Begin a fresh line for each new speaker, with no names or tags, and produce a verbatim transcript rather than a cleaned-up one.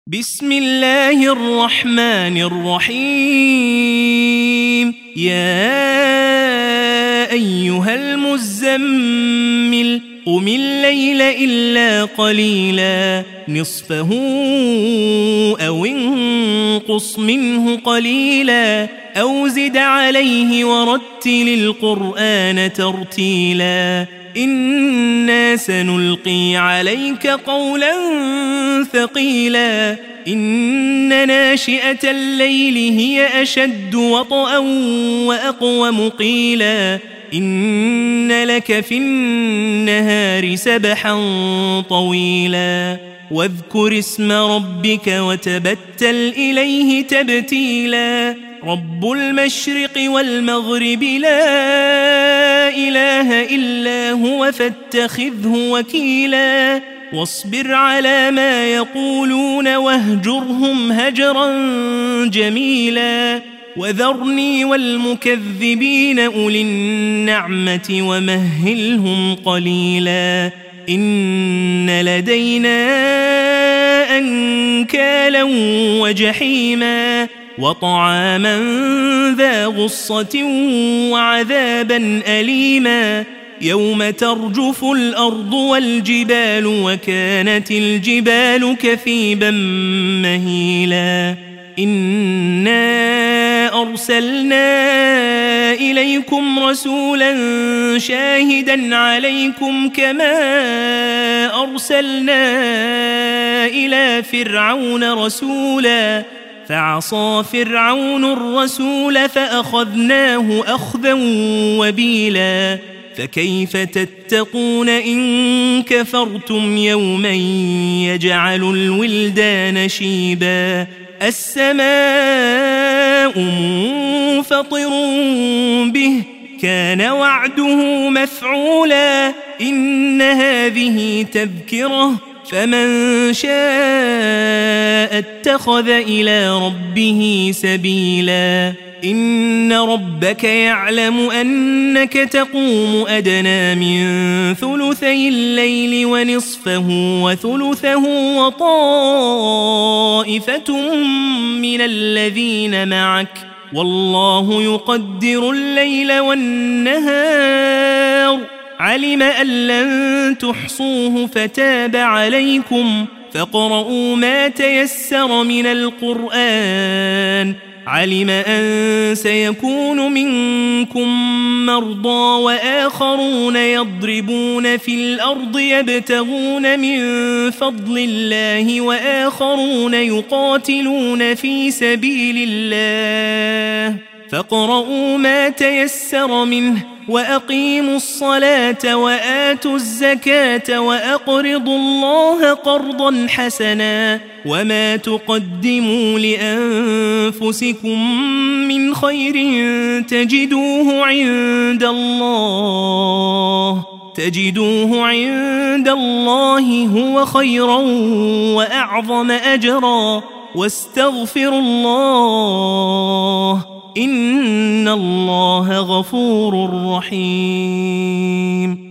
بسم الله الرحمن الرحيم. يا أيها المزمل قم الليل إلا قليلا نصفه أو انقص منه قليلا أو زد عليه ورتل القرآن ترتيلا إنا سنلقي عليك قولا ثقيلا إن ناشئة الليل هي أشد وطئا وأقوم قيلا إن لك في النهار سبحا طويلا واذكر اسم ربك وتبتل إليه تبتيلا رب المشرق والمغرب لا إله إلا هو فاتخذه وكيلا واصبر على ما يقولون واهجرهم هجرا جميلا وذرني والمكذبين أولي النعمة ومهلهم قليلا إن لدينا أنكالا وجحيما وطعاما ذا غصة وعذابا أليما يوم ترجف الأرض والجبال وكانت الجبال كثيبا مهيلا إنا أرسلنا إليكم رسولا شاهدا عليكم كما أرسلنا إلى فرعون رسولا فعصى فرعون الرسول فأخذناه أخذا وبيلا فكيف تتقون إن كفرتم يوما يجعل الولدان شيبا السماء منفطر به كان وعده مفعولا إن هذه تذكرة فمن شاء اتخذ إلى ربه سبيلا إن ربك يعلم أنك تقوم أدنى من ثلثي الليل ونصفه وثلثه وطائفة من الذين معك والله يقدر الليل والنهار علم أن لن تحصوه فتاب عليكم فاقرؤوا ما تيسر من القرآن علم أن سيكون منكم مرضى وآخرون يضربون في الأرض يبتغون من فضل الله وآخرون يقاتلون في سبيل الله فاقرؤوا ما تيسر منه وأقيموا الصلاة وآتوا الزكاة وأقرضوا الله قرضا حسنا وما تقدموا لأنفسكم من خير تجدوه عند الله تجدوه عند الله هو خيرا وأعظم أجرا واستغفروا الله إن الله غفور رحيم.